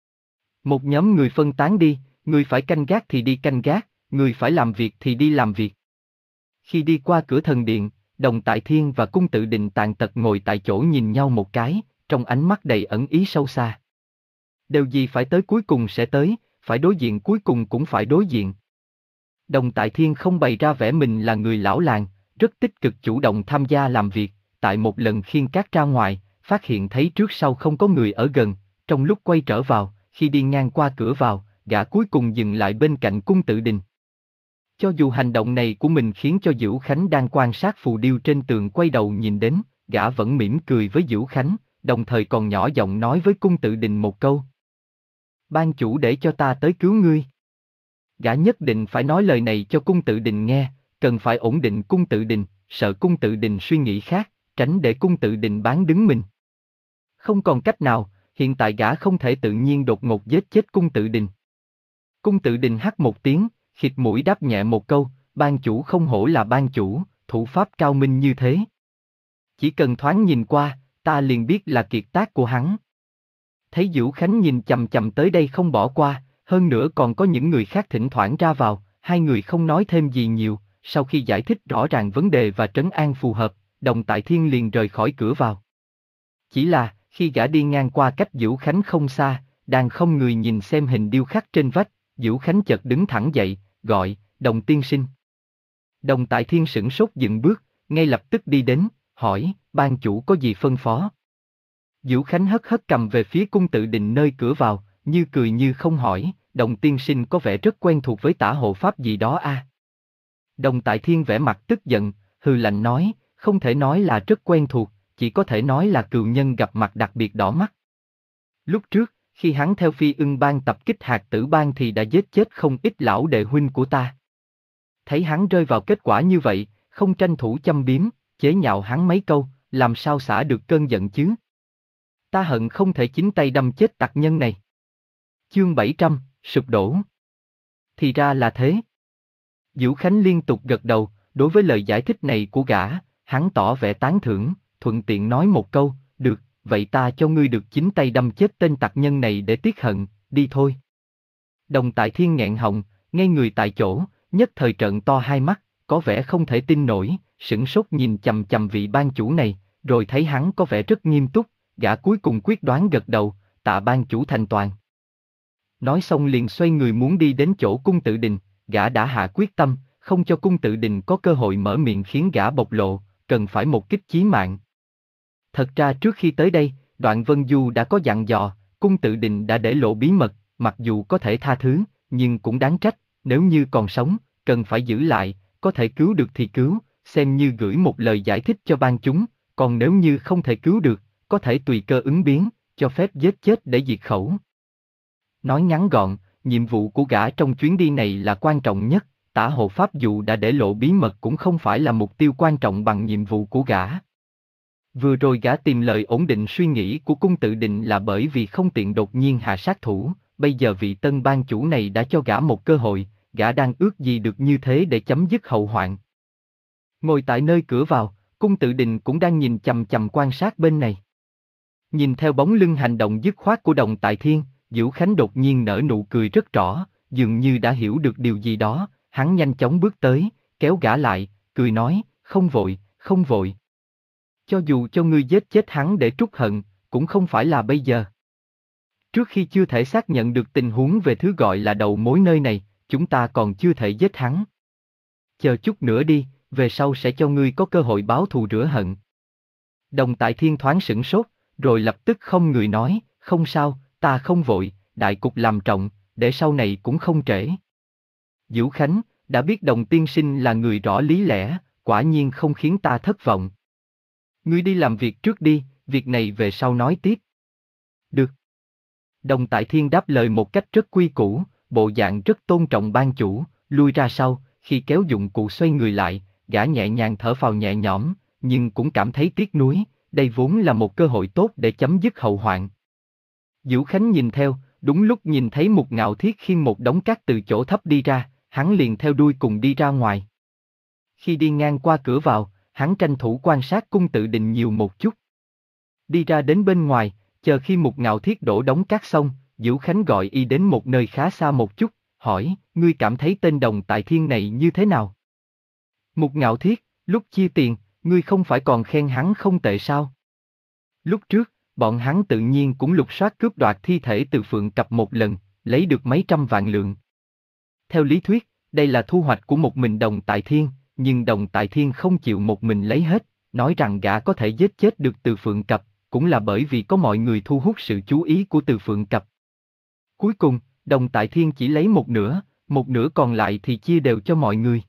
Một nhóm người phân tán đi, người phải canh gác thì đi canh gác, người phải làm việc thì đi làm việc. Khi đi qua cửa thần điện, Đồng Tại Thiên và Cung Tự Định tàn tật ngồi tại chỗ nhìn nhau một cái, trong ánh mắt đầy ẩn ý sâu xa. Điều gì phải tới cuối cùng sẽ tới, phải đối diện cuối cùng cũng phải đối diện. Đồng Tại Thiên không bày ra vẻ mình là người lão làng, rất tích cực chủ động tham gia làm việc, tại một lần khiêng cát ra ngoài, phát hiện thấy trước sau không có người ở gần, trong lúc quay trở vào, khi đi ngang qua cửa vào, gã cuối cùng dừng lại bên cạnh Cung Tự Định. Cho dù hành động này của mình khiến cho Dữu Khánh đang quan sát phù điêu trên tường quay đầu nhìn đến, gã vẫn mỉm cười với Dữu Khánh, đồng thời còn nhỏ giọng nói với Cung Tự Định một câu. Ban chủ để cho ta tới cứu ngươi. Gã nhất định phải nói lời này cho Cung Tự Định nghe, cần phải ổn định Cung Tự Định, sợ Cung Tự Định suy nghĩ khác, tránh để Cung Tự Định bán đứng mình. Không còn cách nào, hiện tại gã không thể tự nhiên đột ngột giết chết Cung Tự Định. Cung Tự Định hắt một tiếng, khịt mũi đáp nhẹ một câu, ban chủ không hổ là ban chủ, thủ pháp cao minh như thế. Chỉ cần thoáng nhìn qua, ta liền biết là kiệt tác của hắn. Thấy Dữu Khánh nhìn chằm chằm tới đây không bỏ qua, hơn nữa còn có những người khác thỉnh thoảng ra vào, hai người không nói thêm gì nhiều, sau khi giải thích rõ ràng vấn đề và trấn an phù hợp, Đồng Tại Thiên liền rời khỏi cửa vào. Chỉ là, khi gã đi ngang qua cách Dữu Khánh không xa, đang không người nhìn xem hình điêu khắc trên vách, Dữu Khánh chợt đứng thẳng dậy, gọi, Đồng tiên sinh. Đồng Tại Thiên sửng sốt dừng bước, ngay lập tức đi đến, hỏi, ban chủ có gì phân phó? Dữu Khánh hất hất cầm về phía Cung Tự Định nơi cửa vào, như cười như không hỏi, Đồng tiên sinh có vẻ rất quen thuộc với tả hộ pháp gì đó a. À? Đồng Tại Thiên vẻ mặt tức giận, hừ lạnh nói, không thể nói là rất quen thuộc, chỉ có thể nói là cừu nhân gặp mặt đặc biệt đỏ mắt. Lúc trước, khi hắn theo Phi Ưng Bang tập kích Hạt Tử Bang thì đã giết chết không ít lão đệ huynh của ta. Thấy hắn rơi vào kết quả như vậy, không tranh thủ châm biếm, chế nhạo hắn mấy câu, làm sao xả được cơn giận chứ? Ta hận không thể chính tay đâm chết tặc nhân này. Chương bảy trăm, sụp đổ. Thì ra là thế. Dữu Khánh liên tục gật đầu, đối với lời giải thích này của gã, hắn tỏ vẻ tán thưởng, thuận tiện nói một câu, được, vậy ta cho ngươi được chính tay đâm chết tên tặc nhân này để tiết hận, đi thôi. Đồng Tại Thiên nghẹn họng, ngay người tại chỗ, nhất thời trợn to hai mắt, có vẻ không thể tin nổi, sửng sốt nhìn chằm chằm vị ban chủ này, rồi thấy hắn có vẻ rất nghiêm túc, gã cuối cùng quyết đoán gật đầu, tạ ban chủ thành toàn. Nói xong liền xoay người muốn đi đến chỗ cung tự đình, gã đã hạ quyết tâm, không cho cung tự đình có cơ hội mở miệng khiến gã bộc lộ, cần phải một kích chí mạng. Thật ra trước khi tới đây, Đoạn Vân Du đã có dặn dò, cung tự đình đã để lộ bí mật, mặc dù có thể tha thứ, nhưng cũng đáng trách, nếu như còn sống, cần phải giữ lại, có thể cứu được thì cứu, xem như gửi một lời giải thích cho ban chúng, còn nếu như không thể cứu được, có thể tùy cơ ứng biến, cho phép giết chết để diệt khẩu. Nói ngắn gọn, nhiệm vụ của gã trong chuyến đi này là quan trọng nhất, Tả hộ pháp dù đã để lộ bí mật cũng không phải là mục tiêu quan trọng bằng nhiệm vụ của gã. Vừa rồi gã tìm lời ổn định suy nghĩ của cung tự định là bởi vì không tiện đột nhiên hạ sát thủ, bây giờ vị tân ban chủ này đã cho gã một cơ hội, gã đang ước gì được như thế để chấm dứt hậu hoạn. Ngồi tại nơi cửa vào, cung tự định cũng đang nhìn chằm chằm quan sát bên này. Nhìn theo bóng lưng hành động dứt khoát của Đồng Tại Thiên, Dữu Khánh đột nhiên nở nụ cười rất rõ, dường như đã hiểu được điều gì đó, hắn nhanh chóng bước tới, kéo gã lại, cười nói, không vội, không vội. Cho dù cho ngươi giết chết hắn để trút hận, cũng không phải là bây giờ. Trước khi chưa thể xác nhận được tình huống về thứ gọi là đầu mối nơi này, chúng ta còn chưa thể giết hắn. Chờ chút nữa đi, về sau sẽ cho ngươi có cơ hội báo thù rửa hận. Đồng Tại Thiên thoáng sửng sốt, rồi lập tức không người nói, không sao, ta không vội, đại cục làm trọng, để sau này cũng không trễ. Dữu Khánh, đã biết Đồng tiên sinh là người rõ lý lẽ, quả nhiên không khiến ta thất vọng. Ngươi đi làm việc trước đi, việc này về sau nói tiếp. Được. Đồng Tại Thiên đáp lời một cách rất quy củ, bộ dạng rất tôn trọng ban chủ, lui ra sau, khi kéo dụng cụ xoay người lại, gã nhẹ nhàng thở phào nhẹ nhõm, nhưng cũng cảm thấy tiếc nuối, đây vốn là một cơ hội tốt để chấm dứt hậu hoạn. Dữu Khánh nhìn theo, đúng lúc nhìn thấy Mục Ngạo Thiết khiêng một đống cát từ chỗ thấp đi ra, hắn liền theo đuôi cùng đi ra ngoài. Khi đi ngang qua cửa vào, hắn tranh thủ quan sát cung tự định nhiều một chút. Đi ra đến bên ngoài, chờ khi Mục Ngạo Thiết đổ đống cát xong, Dữu Khánh gọi y đến một nơi khá xa một chút, hỏi, ngươi cảm thấy tên Đồng Tại Thiên này như thế nào? Mục Ngạo Thiết, lúc chia tiền, ngươi không phải còn khen hắn không tệ sao? Lúc trước, bọn hắn tự nhiên cũng lục soát cướp đoạt thi thể từ Phượng Cập một lần, lấy được mấy trăm vạn lượng. Theo lý thuyết, đây là thu hoạch của một mình Đồng Tại Thiên, nhưng Đồng Tại Thiên không chịu một mình lấy hết, nói rằng gã có thể giết chết được Từ Phượng Cập, cũng là bởi vì có mọi người thu hút sự chú ý của Từ Phượng Cập. Cuối cùng, Đồng Tại Thiên chỉ lấy một nửa, một nửa còn lại thì chia đều cho mọi người.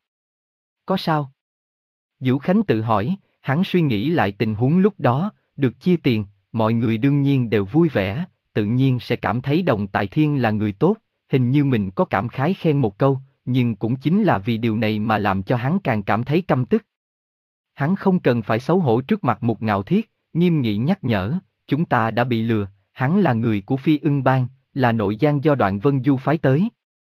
Có sao? Dữu Khánh tự hỏi, hắn suy nghĩ lại tình huống lúc đó, được chia tiền, mọi người đương nhiên đều vui vẻ, tự nhiên sẽ cảm thấy Đồng Tại Thiên là người tốt, hình như mình có cảm khái khen một câu, nhưng cũng chính là vì điều này mà làm cho hắn càng cảm thấy căm tức. Hắn không cần phải xấu hổ trước mặt Mục Ngạo Thiết, nghiêm nghị nhắc nhở, chúng ta đã bị lừa, hắn là người của Phi Ưng Bang, là nội gián do Đoạn Vân Du phái tới.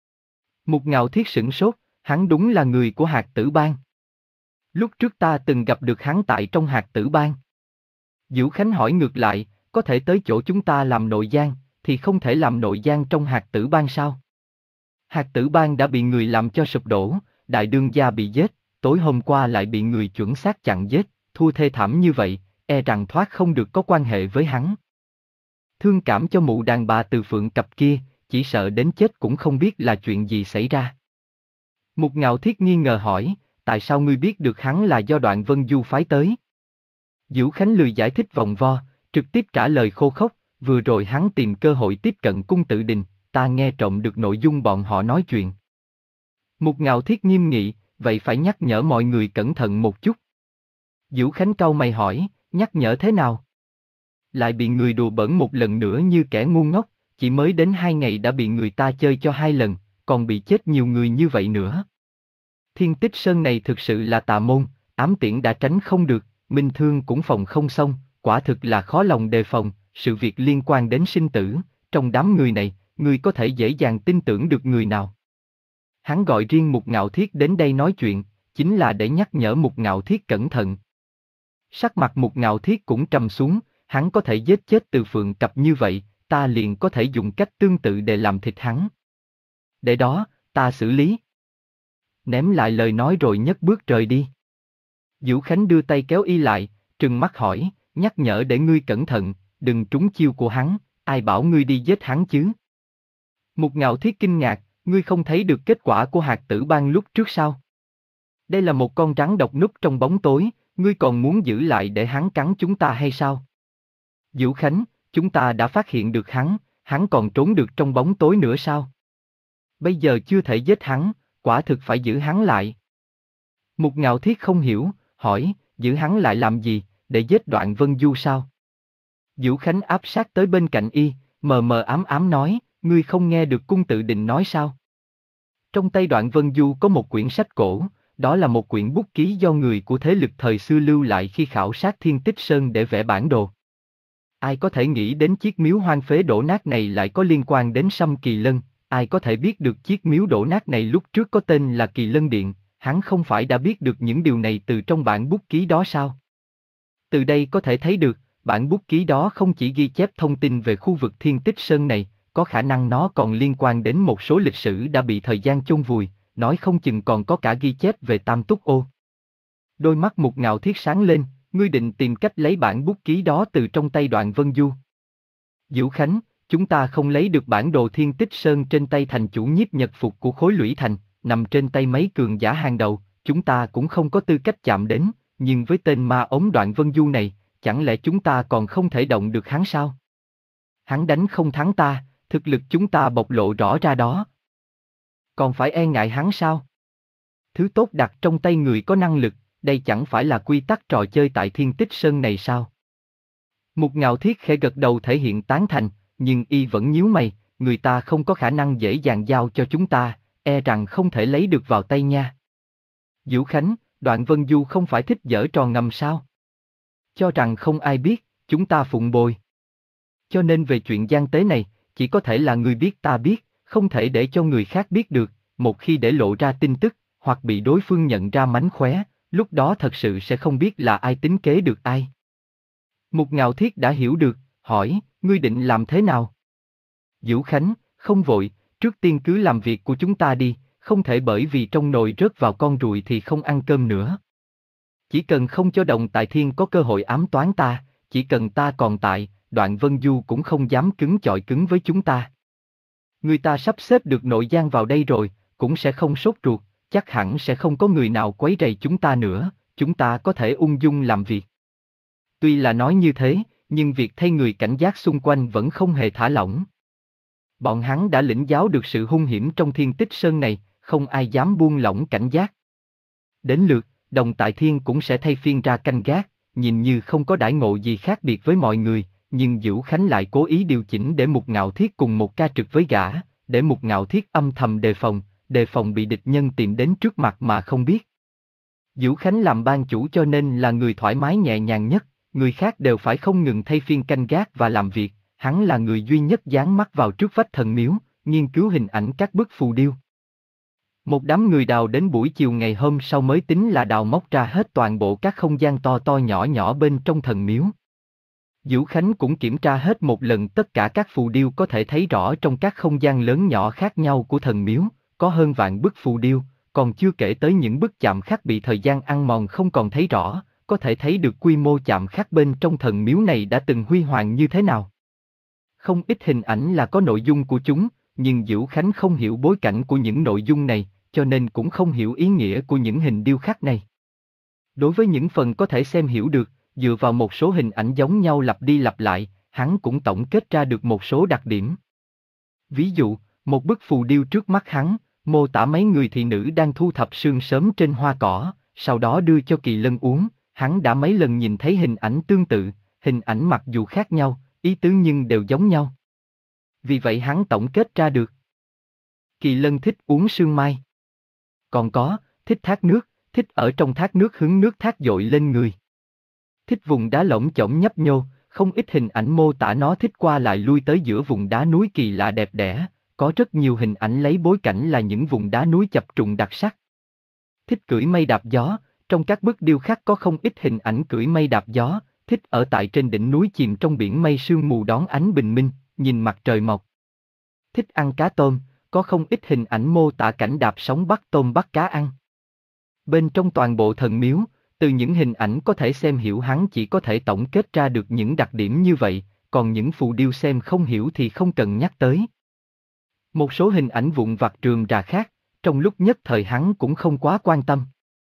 Mục Ngạo Thiết sửng sốt, hắn đúng là người của Hạt Tử Bang. Lúc trước ta từng gặp được hắn tại trong Hạt Tử Bang. Dữu Khánh hỏi ngược lại, có thể tới chỗ chúng ta làm nội gián, thì không thể làm nội gián trong Hạt Tử Bang sao? Hạt Tử Bang đã bị người làm cho sụp đổ, đại đương gia bị giết, tối hôm qua lại bị người chuẩn xác chặn giết, thua thê thảm như vậy, e rằng thoát không được có quan hệ với hắn. Thương cảm cho mụ đàn bà Từ Phượng Cập kia, chỉ sợ đến chết cũng không biết là chuyện gì xảy ra. Mục Ngạo Thiết nghi ngờ hỏi, tại sao ngươi biết được hắn là do Đoạn Vân Du phái tới? Dữu Khánh lười giải thích vòng vo, trực tiếp trả lời khô khốc, vừa rồi hắn tìm cơ hội tiếp cận cung tự đình, ta nghe trộm được nội dung bọn họ nói chuyện. Mục Ngạo Thiết nghiêm nghị, vậy phải nhắc nhở mọi người cẩn thận một chút. Dữu Khánh cau mày hỏi, nhắc nhở thế nào? Lại bị người đùa bỡn một lần nữa như kẻ ngu ngốc, chỉ mới đến hai ngày đã bị người ta chơi cho hai lần, còn bị chết nhiều người như vậy nữa. Thiên Tích Sơn này thực sự là tà môn, ám tiễn đã tránh không được, minh thương cũng phòng không xong, quả thực là khó lòng đề phòng, sự việc liên quan đến sinh tử, trong đám người này, người có thể dễ dàng tin tưởng được người nào. Hắn gọi riêng Mục Ngạo Thiết đến đây nói chuyện, chính là để nhắc nhở Mục Ngạo Thiết cẩn thận. Sắc mặt Mục Ngạo Thiết cũng trầm xuống, hắn có thể giết chết Từ Phượng Cập như vậy, ta liền có thể dùng cách tương tự để làm thịt hắn. Để đó, ta xử lý. Ném lại lời nói rồi nhấc bước rời đi. Vũ Khánh đưa tay kéo y lại, trừng mắt hỏi, nhắc nhở để ngươi cẩn thận, đừng trúng chiêu của hắn, ai bảo ngươi đi giết hắn chứ? Mục Ngạo Thiết kinh ngạc, ngươi không thấy được kết quả của hạt tử bang lúc trước sao? Đây là một con rắn độc núp trong bóng tối, ngươi còn muốn giữ lại để hắn cắn chúng ta hay sao? Vũ Khánh, chúng ta đã phát hiện được hắn, hắn còn trốn được trong bóng tối nữa sao? Bây giờ chưa thể giết hắn, quả thực phải giữ hắn lại. Mục Ngạo Thiết không hiểu, hỏi, giữ hắn lại làm gì, để giết Đoạn Vân Du sao? Vũ Khánh áp sát tới bên cạnh y, mờ mờ ám ám nói, ngươi không nghe được cung tự định nói sao? Trong tay Đoạn Vân Du có một quyển sách cổ, đó là một quyển bút ký do người của thế lực thời xưa lưu lại khi khảo sát Thiên Tích Sơn để vẽ bản đồ. Ai có thể nghĩ đến chiếc miếu hoang phế đổ nát này lại có liên quan đến Sâm Kỳ Lân, ai có thể biết được chiếc miếu đổ nát này lúc trước có tên là Kỳ Lân Điện, hắn không phải đã biết được những điều này từ trong bản bút ký đó sao? Từ đây có thể thấy được, bản bút ký đó không chỉ ghi chép thông tin về khu vực Thiên Tích Sơn này, có khả năng nó còn liên quan đến một số lịch sử đã bị thời gian chôn vùi, nói không chừng còn có cả ghi chép về Tam Túc Ô. Đôi mắt Mục Ngạo Thiết sáng lên, ngươi định tìm cách lấy bản bút ký đó từ trong tay Đoạn Vân Du. Vũ Khánh, chúng ta không lấy được bản đồ Thiên Tích Sơn trên tay thành chủ nhiếp nhật phục của khối lũy thành, nằm trên tay mấy cường giả hàng đầu, chúng ta cũng không có tư cách chạm đến, nhưng với tên ma ống Đoạn Vân Du này, chẳng lẽ chúng ta còn không thể động được hắn sao? Hắn đánh không thắng ta, thực lực chúng ta bộc lộ rõ ra đó. Còn phải e ngại hắn sao? Thứ tốt đặt trong tay người có năng lực, đây chẳng phải là quy tắc trò chơi tại Thiên Tích Sơn này sao? Mục Ngạo Thiết khẽ gật đầu thể hiện tán thành, nhưng y vẫn nhíu mày, người ta không có khả năng dễ dàng giao cho chúng ta, e rằng không thể lấy được vào tay nha. Vũ Khánh, Đoạn Vân Du không phải thích giở trò ngầm sao? Cho rằng không ai biết, chúng ta phụng bồi. Cho nên về chuyện gian tế này, chỉ có thể là người biết ta biết, không thể để cho người khác biết được, một khi để lộ ra tin tức, hoặc bị đối phương nhận ra mánh khóe, lúc đó thật sự sẽ không biết là ai tính kế được ai. Mục Ngạo Thiết đã hiểu được, hỏi, ngươi định làm thế nào? Vũ Khánh, không vội, trước tiên cứ làm việc của chúng ta đi, không thể bởi vì trong nồi rớt vào con ruồi thì không ăn cơm nữa. Chỉ cần không cho Đồng Tại Thiên có cơ hội ám toán ta, chỉ cần ta còn tại, Đoạn Vân Du cũng không dám cứng chọi cứng với chúng ta. Người ta sắp xếp được nội gian vào đây rồi, cũng sẽ không sốt ruột, chắc hẳn sẽ không có người nào quấy rầy chúng ta nữa, chúng ta có thể ung dung làm việc. Tuy là nói như thế, nhưng việc thay người cảnh giác xung quanh vẫn không hề thả lỏng. Bọn hắn đã lĩnh giáo được sự hung hiểm trong Thiên Tích Sơn này, không ai dám buông lỏng cảnh giác. Đến lượt, Đồng Tại Thiên cũng sẽ thay phiên ra canh gác, nhìn như không có đãi ngộ gì khác biệt với mọi người, nhưng Vũ Khánh lại cố ý điều chỉnh để Mục Ngạo Thiết cùng một ca trực với gã, để Mục Ngạo Thiết âm thầm đề phòng, đề phòng bị địch nhân tìm đến trước mặt mà không biết. Vũ Khánh làm ban chủ cho nên là người thoải mái nhẹ nhàng nhất, người khác đều phải không ngừng thay phiên canh gác và làm việc, hắn là người duy nhất dán mắt vào trước vách thần miếu, nghiên cứu hình ảnh các bức phù điêu. Một đám người đào đến buổi chiều ngày hôm sau mới tính là đào móc ra hết toàn bộ các không gian to to nhỏ nhỏ bên trong thần miếu. Vũ Khánh cũng kiểm tra hết một lần tất cả các phù điêu có thể thấy rõ trong các không gian lớn nhỏ khác nhau của thần miếu, có hơn vạn bức phù điêu, còn chưa kể tới những bức chạm khắc bị thời gian ăn mòn không còn thấy rõ, có thể thấy được quy mô chạm khắc bên trong thần miếu này đã từng huy hoàng như thế nào. Không ít hình ảnh là có nội dung của chúng, nhưng Vũ Khánh không hiểu bối cảnh của những nội dung này, cho nên cũng không hiểu ý nghĩa của những hình điêu khắc này. Đối với những phần có thể xem hiểu được, dựa vào một số hình ảnh giống nhau lặp đi lặp lại, hắn cũng tổng kết ra được một số đặc điểm. Ví dụ, một bức phù điêu trước mắt hắn, mô tả mấy người thị nữ đang thu thập sương sớm trên hoa cỏ, sau đó đưa cho Kỳ Lân uống, hắn đã mấy lần nhìn thấy hình ảnh tương tự, hình ảnh mặc dù khác nhau, ý tứ nhưng đều giống nhau. Vì vậy hắn tổng kết ra được. Kỳ Lân thích uống sương mai. Còn có, thích thác nước, thích ở trong thác nước hứng nước thác dội lên người. Thích vùng đá lởm chởm nhấp nhô, không ít hình ảnh mô tả nó thích qua lại lui tới giữa vùng đá núi kỳ lạ đẹp đẽ, có rất nhiều hình ảnh lấy bối cảnh là những vùng đá núi chập trùng đặc sắc. Thích cưỡi mây đạp gió, trong các bức điêu khắc có không ít hình ảnh cưỡi mây đạp gió, thích ở tại trên đỉnh núi chìm trong biển mây sương mù đón ánh bình minh, nhìn mặt trời mọc. Thích ăn cá tôm, có không ít hình ảnh mô tả cảnh đạp sóng bắt tôm bắt cá ăn. Bên trong toàn bộ thần miếu, từ những hình ảnh có thể xem hiểu hắn chỉ có thể tổng kết ra được những đặc điểm như vậy, còn những phù điêu xem không hiểu thì không cần nhắc tới. Một số hình ảnh vụn vặt rườm rà khác, trong lúc nhất thời hắn cũng không quá quan tâm.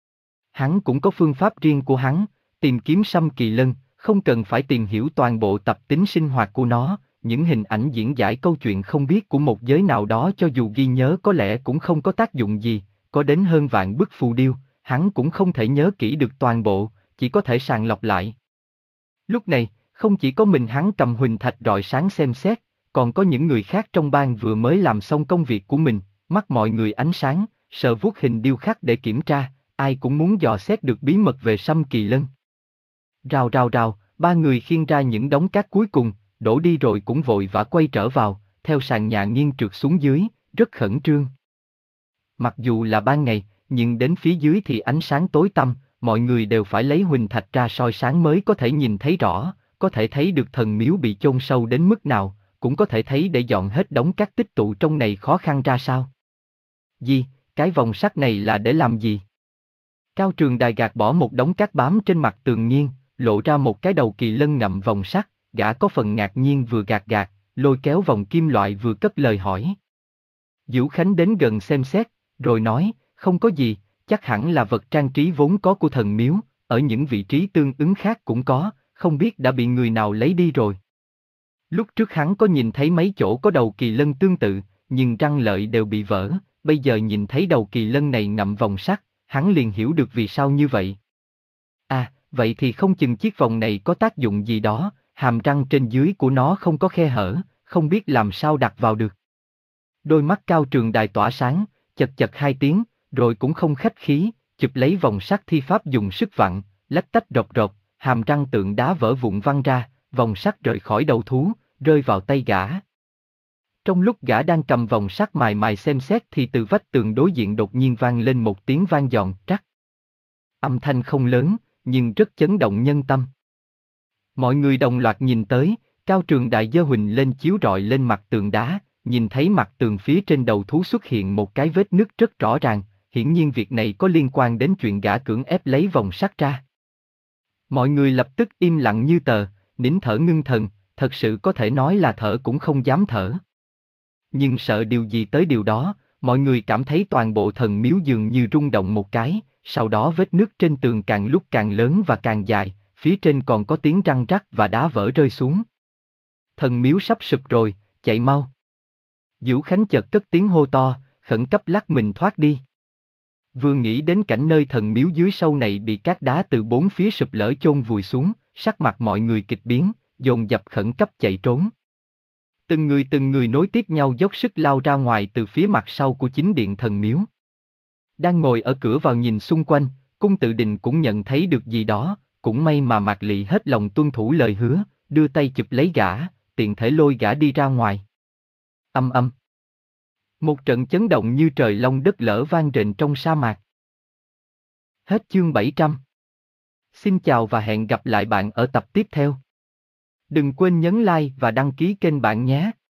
Hắn cũng có phương pháp riêng của hắn, tìm kiếm Sâm Kỳ Lân, không cần phải tìm hiểu toàn bộ tập tính sinh hoạt của nó, những hình ảnh diễn giải câu chuyện không biết của một giới nào đó cho dù ghi nhớ có lẽ cũng không có tác dụng gì, có đến hơn vạn bức phù điêu, hắn cũng không thể nhớ kỹ được toàn bộ, chỉ có thể sàng lọc lại. Lúc này, không chỉ có mình hắn cầm huỳnh thạch rọi sáng xem xét, còn có những người khác trong bang vừa mới làm xong công việc của mình, mắt mọi người ánh sáng, sờ vuốt hình điêu khắc để kiểm tra, ai cũng muốn dò xét được bí mật về Sâm Kỳ Lân. Rào rào rào, ba người khiêng ra những đống cát cuối cùng, đổ đi rồi cũng vội vã quay trở vào, theo sàn nhà nghiêng trượt xuống dưới, rất khẩn trương. Mặc dù là ban ngày, nhưng đến phía dưới thì ánh sáng tối tăm, mọi người đều phải lấy huỳnh thạch ra soi sáng mới có thể nhìn thấy rõ, có thể thấy được thần miếu bị chôn sâu đến mức nào, cũng có thể thấy để dọn hết đống cát tích tụ trong này khó khăn ra sao. Gì, cái vòng sắt này là để làm gì? Cao Trường Đài gạt bỏ một đống cát bám trên mặt tường nghiêng, lộ ra một cái đầu kỳ lân ngậm vòng sắt, gã có phần ngạc nhiên vừa gạt gạt, lôi kéo vòng kim loại vừa cất lời hỏi. Dữu Khánh đến gần xem xét, rồi nói, không có gì, chắc hẳn là vật trang trí vốn có của thần miếu, ở những vị trí tương ứng khác cũng có, không biết đã bị người nào lấy đi rồi. Lúc trước hắn có nhìn thấy mấy chỗ có đầu kỳ lân tương tự, nhưng răng lợi đều bị vỡ, bây giờ nhìn thấy đầu kỳ lân này ngậm vòng sắt, hắn liền hiểu được vì sao như vậy. À, vậy thì không chừng chiếc vòng này có tác dụng gì đó, hàm răng trên dưới của nó không có khe hở, không biết làm sao đặt vào được. Đôi mắt Cao Trường Đài tỏa sáng, chật chật hai tiếng, rồi cũng không khách khí, chụp lấy vòng sắt thi pháp dùng sức vặn, lách tách rộp rộp, hàm răng tượng đá vỡ vụn văng ra, vòng sắt rời khỏi đầu thú, rơi vào tay gã. Trong lúc gã đang cầm vòng sắt mài mài xem xét thì từ vách tường đối diện đột nhiên vang lên một tiếng vang giòn trắc. Âm thanh không lớn, nhưng rất chấn động nhân tâm. Mọi người đồng loạt nhìn tới, Cao Trường Đại giơ huỳnh lên chiếu rọi lên mặt tường đá, nhìn thấy mặt tường phía trên đầu thú xuất hiện một cái vết nứt rất rõ ràng, hiển nhiên việc này có liên quan đến chuyện gã cưỡng ép lấy vòng sắt ra. Mọi người lập tức im lặng như tờ, nín thở ngưng thần, thật sự có thể nói là thở cũng không dám thở. Nhưng sợ điều gì tới điều đó, mọi người cảm thấy toàn bộ thần miếu dường như rung động một cái, sau đó vết nứt trên tường càng lúc càng lớn và càng dài, phía trên còn có tiếng răng rắc và đá vỡ rơi xuống. Thần miếu sắp sụp rồi, chạy mau. Dữu Khánh chợt cất tiếng hô to, khẩn cấp lắc mình thoát đi. Vừa nghĩ đến cảnh nơi thần miếu dưới sâu này bị cát đá từ bốn phía sụp lở chôn vùi xuống, sắc mặt mọi người kịch biến, dồn dập khẩn cấp chạy trốn. Từng người từng người nối tiếp nhau dốc sức lao ra ngoài từ phía mặt sau của chính điện thần miếu. Đang ngồi ở cửa vào nhìn xung quanh, Cung Tự Định cũng nhận thấy được gì đó, cũng may mà Mạc Lị hết lòng tuân thủ lời hứa, đưa tay chụp lấy gã, tiện thể lôi gã đi ra ngoài. Âm âm. Một trận chấn động như trời long đất lở vang rền trong sa mạc. Hết chương bảy trăm. Xin chào và hẹn gặp lại bạn ở tập tiếp theo. Đừng quên nhấn like và đăng ký kênh bạn nhé.